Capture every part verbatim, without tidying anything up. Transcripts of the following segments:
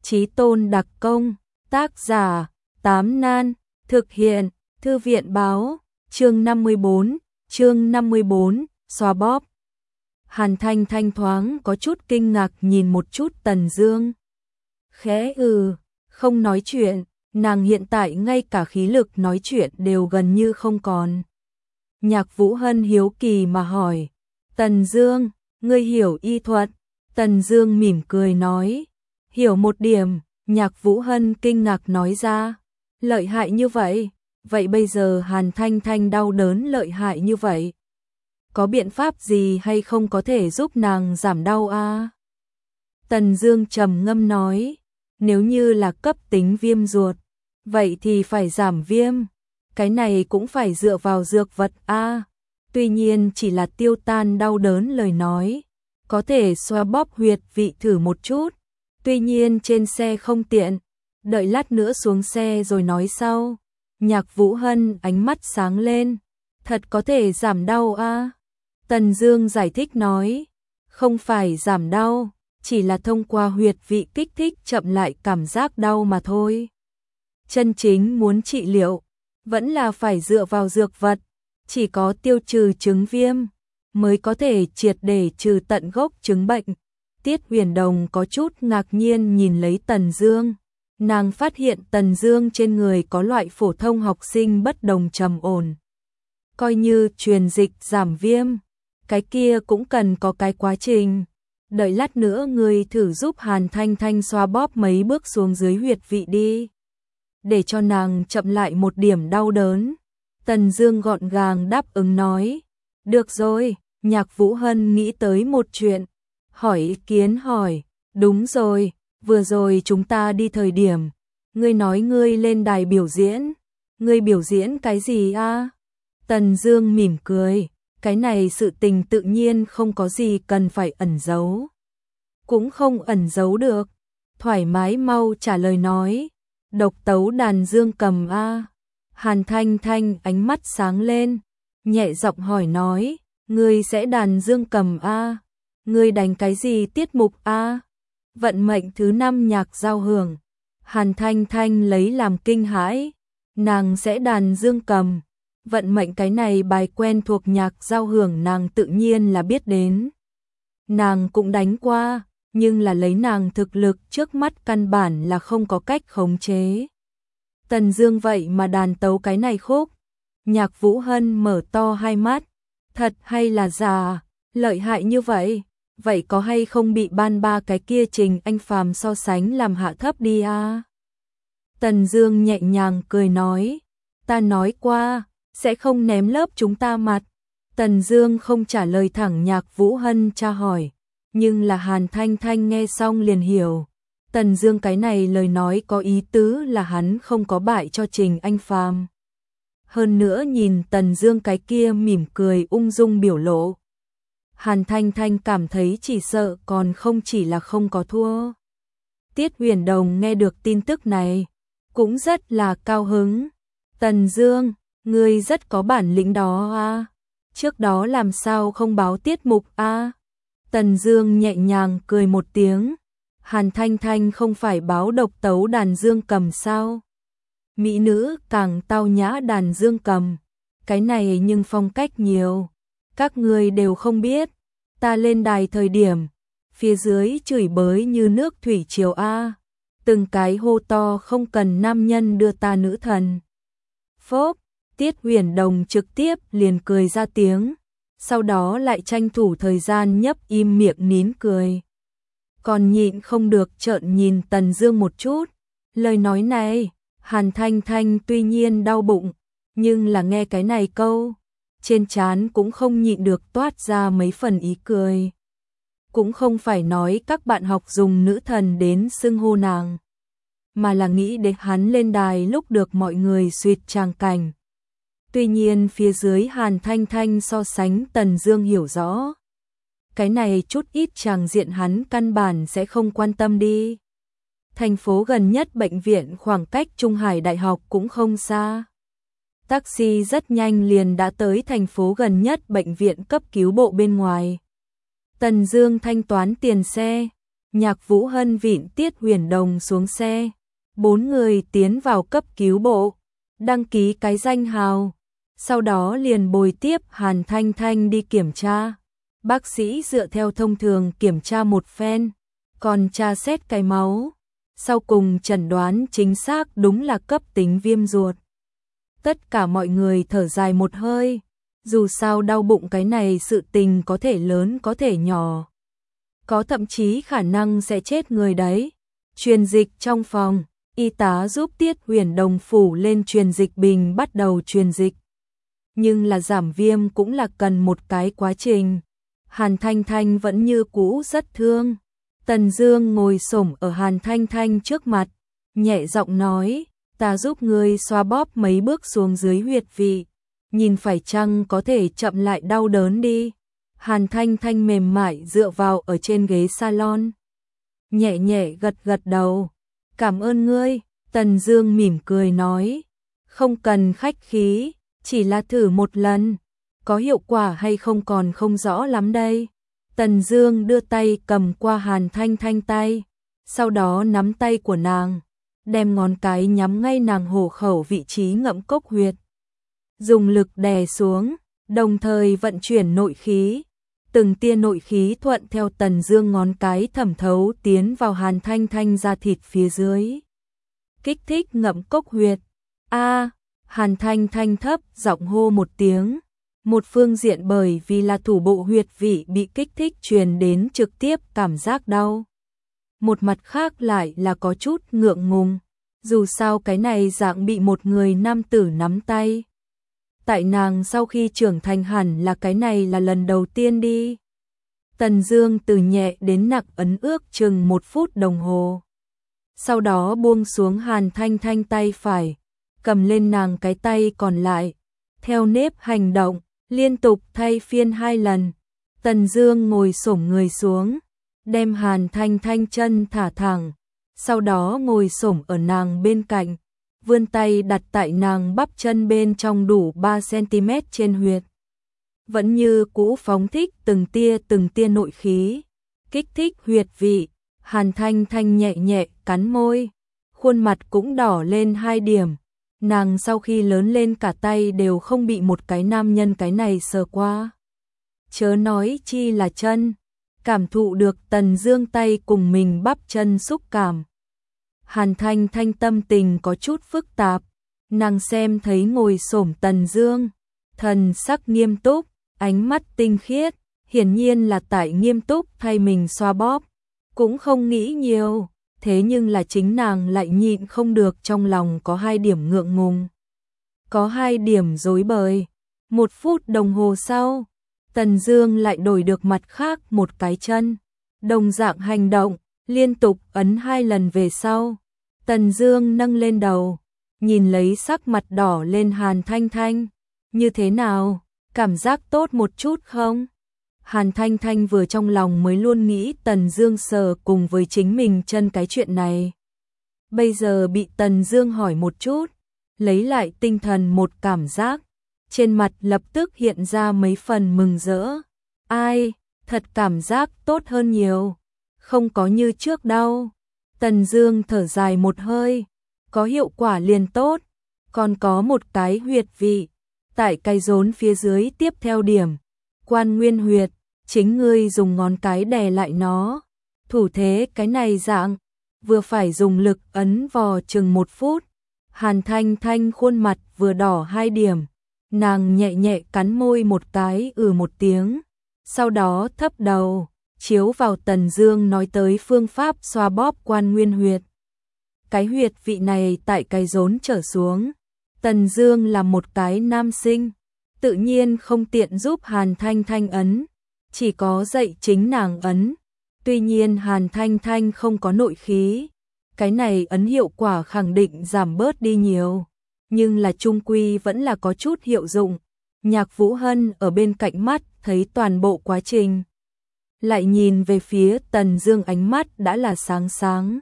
Chí tôn đặc công, tác giả, Tám Nan, thực hiện, Thư viện báo, chương năm mươi bốn, chương năm mươi bốn, xoa bóp. Hàn Thanh Thanh thoáng có chút kinh ngạc nhìn một chút Tần Dương. Khẽ ừ, không nói chuyện, nàng hiện tại ngay cả khí lực nói chuyện đều gần như không còn. Nhạc Vũ Hân hiếu kỳ mà hỏi, Tần Dương, ngươi hiểu y thuật? Tần Dương mỉm cười nói, hiểu một điểm. Nhạc Vũ Hân kinh ngạc nói ra, lợi hại như vậy, vậy bây giờ Hàn Thanh Thanh đau đớn lợi hại như vậy, có biện pháp gì hay không có thể giúp nàng giảm đau a? À? Tần Dương trầm ngâm nói, nếu như là cấp tính viêm ruột, vậy thì phải giảm viêm, cái này cũng phải dựa vào dược vật a. À? Tuy nhiên chỉ là tiêu tan đau đớn lời nói, có thể xoa bóp huyệt vị thử một chút. Tuy nhiên trên xe không tiện, đợi lát nữa xuống xe rồi nói sau. Nhạc Vũ Hân ánh mắt sáng lên, thật có thể giảm đau a? À? Tần Dương giải thích nói, không phải giảm đau, chỉ là thông qua huyệt vị kích thích chậm lại cảm giác đau mà thôi. Chân chính muốn trị liệu, vẫn là phải dựa vào dược vật, chỉ có tiêu trừ chứng viêm, mới có thể triệt để trừ tận gốc chứng bệnh. Tiết Huyền Đồng có chút ngạc nhiên nhìn lấy Tần Dương, nàng phát hiện Tần Dương trên người có loại phổ thông học sinh bất đồng trầm ổn. Coi như truyền dịch giảm viêm, cái kia cũng cần có cái quá trình. Đợi lát nữa ngươi thử giúp Hàn Thanh Thanh xoa bóp mấy bước xuống dưới huyệt vị đi, để cho nàng chậm lại một điểm đau đớn. Tần Dương gọn gàng đáp ứng nói, được rồi. Nhạc Vũ Hân nghĩ tới một chuyện, hỏi ý kiến hỏi, đúng rồi, vừa rồi chúng ta đi thời điểm, ngươi nói ngươi lên đài biểu diễn, ngươi biểu diễn cái gì a? À? Tần Dương mỉm cười, cái này sự tình tự nhiên không có gì cần phải ẩn giấu. Cũng không ẩn giấu được, thoải mái mau trả lời nói, độc tấu đàn dương cầm a. À? Hàn Thanh Thanh ánh mắt sáng lên, nhẹ giọng hỏi nói, ngươi sẽ đàn dương cầm a? À? Ngươi đánh cái gì tiết mục a? À? Vận mệnh thứ năm nhạc giao hưởng. Hàn Thanh Thanh lấy làm kinh hãi, nàng sẽ đàn dương cầm. Vận mệnh cái này bài quen thuộc nhạc giao hưởng nàng tự nhiên là biết đến. Nàng cũng đánh qua, nhưng là lấy nàng thực lực trước mắt căn bản là không có cách khống chế. Tần Dương vậy mà đàn tấu cái này khúc. Nhạc Vũ Hân mở to hai mắt, thật hay là giả, lợi hại như vậy, vậy có hay không bị ban ba cái kia Trình Anh Phàm so sánh làm hạ thấp đi a? À? Tần Dương nhẹ nhàng cười nói, ta nói qua, sẽ không ném lớp chúng ta mặt. Tần Dương không trả lời thẳng Nhạc Vũ Hân tra hỏi, nhưng là Hàn Thanh Thanh nghe xong liền hiểu. Tần Dương cái này lời nói có ý tứ là hắn không có bại cho Trình Anh Phàm. Hơn nữa nhìn Tần Dương cái kia mỉm cười ung dung biểu lộ, Hàn Thanh Thanh cảm thấy chỉ sợ còn không chỉ là không có thua. Tiết Huyền Đồng nghe được tin tức này, cũng rất là cao hứng. Tần Dương, ngươi rất có bản lĩnh đó a. Trước đó làm sao không báo tiết mục a? Tần Dương nhẹ nhàng cười một tiếng. Hàn Thanh Thanh không phải báo độc tấu đàn dương cầm sao? Mỹ nữ càng tao nhã đàn dương cầm, cái này nhưng phong cách nhiều, các ngươi đều không biết. Ta lên đài thời điểm, phía dưới chửi bới như nước thủy triều a, từng cái hô to không cần nam nhân đưa ta nữ thần. Phốp, Tiết Huyền Đồng trực tiếp liền cười ra tiếng, sau đó lại tranh thủ thời gian nhấp im miệng nín cười. Còn nhịn không được trợn nhìn Tần Dương một chút, lời nói này, Hàn Thanh Thanh tuy nhiên đau bụng, nhưng là nghe cái này câu, trên trán cũng không nhịn được toát ra mấy phần ý cười. Cũng không phải nói các bạn học dùng nữ thần đến xưng hô nàng, mà là nghĩ đến hắn lên đài lúc được mọi người suýt tràng cảnh. Tuy nhiên phía dưới Hàn Thanh Thanh so sánh Tần Dương hiểu rõ, cái này chút ít tràng diện hắn căn bản sẽ không quan tâm đi. Thành phố gần nhất bệnh viện khoảng cách Trung Hải Đại học cũng không xa. Taxi rất nhanh liền đã tới thành phố gần nhất bệnh viện cấp cứu bộ bên ngoài. Tần Dương thanh toán tiền xe, Nhạc Vũ Hân vịn Tiết Huyền Đồng xuống xe, bốn người tiến vào cấp cứu bộ, đăng ký cái danh hào, sau đó liền bồi tiếp Hàn Thanh Thanh đi kiểm tra. Bác sĩ dựa theo thông thường kiểm tra một phen, còn tra xét cái máu, sau cùng chẩn đoán chính xác đúng là cấp tính viêm ruột. Tất cả mọi người thở dài một hơi, dù sao đau bụng cái này sự tình có thể lớn có thể nhỏ, có thậm chí khả năng sẽ chết người đấy. Truyền dịch trong phòng, y tá giúp Tiết Huyền Đồng phủ lên truyền dịch bình bắt đầu truyền dịch. Nhưng là giảm viêm cũng là cần một cái quá trình. Hàn Thanh Thanh vẫn như cũ rất thương. Tần Dương ngồi xổm ở Hàn Thanh Thanh trước mặt, nhẹ giọng nói, ta giúp ngươi xoa bóp mấy bước xuống dưới huyệt vị, nhìn phải chăng có thể chậm lại đau đớn đi. Hàn Thanh Thanh mềm mại dựa vào ở trên ghế salon, nhẹ nhẹ gật gật đầu. Cảm ơn ngươi. Tần Dương mỉm cười nói, không cần khách khí, chỉ là thử một lần, có hiệu quả hay không còn không rõ lắm đây. Tần Dương đưa tay cầm qua Hàn Thanh Thanh tay, sau đó nắm tay của nàng, đem ngón cái nhắm ngay nàng hổ khẩu vị trí ngậm cốc huyệt, dùng lực đè xuống, đồng thời vận chuyển nội khí. Từng tia nội khí thuận theo Tần Dương ngón cái thẩm thấu tiến vào Hàn Thanh Thanh da thịt phía dưới, kích thích ngậm cốc huyệt. A, Hàn Thanh Thanh thấp giọng hô một tiếng. Một phương diện bởi vì là thủ bộ huyệt vị bị kích thích truyền đến trực tiếp cảm giác đau. Một mặt khác lại là có chút ngượng ngùng, dù sao cái này dạng bị một người nam tử nắm tay. Tại nàng sau khi trưởng thành hẳn là cái này là lần đầu tiên đi. Tần Dương từ nhẹ đến nặng ấn ước chừng một phút đồng hồ. Sau đó buông xuống Hàn Thanh Thanh tay phải, cầm lên nàng cái tay còn lại, theo nếp hành động, liên tục thay phiên hai lần. Tần Dương ngồi xổm người xuống, đem Hàn Thanh Thanh chân thả thẳng, sau đó ngồi xổm ở nàng bên cạnh, vươn tay đặt tại nàng bắp chân bên trong đủ ba xăng-ti-mét trên huyệt. Vẫn như cũ phóng thích từng tia từng tia nội khí, kích thích huyệt vị. Hàn Thanh Thanh nhẹ nhẹ cắn môi, khuôn mặt cũng đỏ lên hai điểm. Nàng sau khi lớn lên cả tay đều không bị một cái nam nhân cái này sờ qua, chớ nói chi là chân. Cảm thụ được Tần Dương tay cùng mình bắp chân xúc cảm, Hàn Thanh Thanh tâm tình có chút phức tạp. Nàng xem thấy ngồi xổm Tần Dương, thần sắc nghiêm túc, ánh mắt tinh khiết, hiển nhiên là tại nghiêm túc thay mình xoa bóp, cũng không nghĩ nhiều. Thế nhưng là chính nàng lại nhịn không được, trong lòng có hai điểm ngượng ngùng, có hai điểm rối bời. Một phút đồng hồ sau, Tần Dương lại đổi được mặt khác một cái chân, đồng dạng hành động, liên tục ấn hai lần về sau. Tần Dương nâng lên đầu, nhìn lấy sắc mặt đỏ lên Hàn Thanh Thanh, như thế nào, cảm giác tốt một chút không? Hàn Thanh Thanh vừa trong lòng mới luôn nghĩ Tần Dương sờ cùng với chính mình chân cái chuyện này. Bây giờ bị Tần Dương hỏi một chút, lấy lại tinh thần một cảm giác, trên mặt lập tức hiện ra mấy phần mừng rỡ. Ai, thật cảm giác tốt hơn nhiều, không có như trước đâu. Tần Dương thở dài một hơi, có hiệu quả liền tốt, còn có một cái huyệt vị, tại cái rốn phía dưới tiếp theo điểm, quan nguyên huyệt, chính ngươi dùng ngón cái đè lại nó. Thủ thế cái này dạng, vừa phải dùng lực ấn vò chừng một phút. Hàn Thanh Thanh khuôn mặt vừa đỏ hai điểm, nàng nhẹ nhẹ cắn môi một cái ừ một tiếng, sau đó thấp đầu, chiếu vào Tần Dương nói tới phương pháp xoa bóp quan nguyên huyệt. Cái huyệt vị này tại cái rốn trở xuống, Tần Dương là một cái nam sinh, tự nhiên không tiện giúp Hàn Thanh Thanh ấn, chỉ có dạy chính nàng ấn. Tuy nhiên Hàn Thanh Thanh không có nội khí, cái này ấn hiệu quả khẳng định giảm bớt đi nhiều, nhưng là chung quy vẫn là có chút hiệu dụng. Nhạc Vũ Hân ở bên cạnh mắt thấy toàn bộ quá trình, lại nhìn về phía Tần Dương, ánh mắt đã là sáng sáng.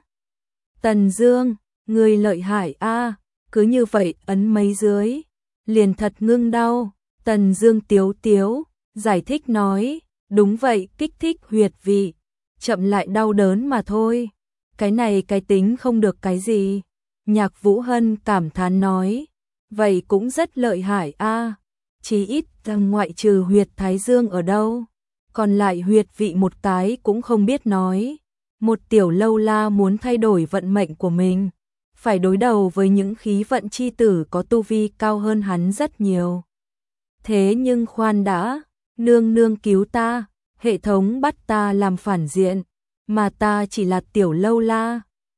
Tần Dương, người lợi hại a, cứ như vậy ấn mấy dưới, liền thật ngưng đau. Tần Dương tiếu tiếu, giải thích nói, đúng vậy, kích thích huyệt vị, chậm lại đau đớn mà thôi. Cái này cái tính không được cái gì. Nhạc Vũ Hân cảm thán nói, vậy cũng rất lợi hại a. Chí ít rằng ngoại trừ huyệt thái dương ở đâu, còn lại huyệt vị một cái cũng không biết nói. Một tiểu lâu la muốn thay đổi vận mệnh của mình, phải đối đầu với những khí vận chi tử có tu vi cao hơn hắn rất nhiều. Thế nhưng khoan đã, nương nương cứu ta, hệ thống bắt ta làm phản diện, mà ta chỉ là tiểu lâu la,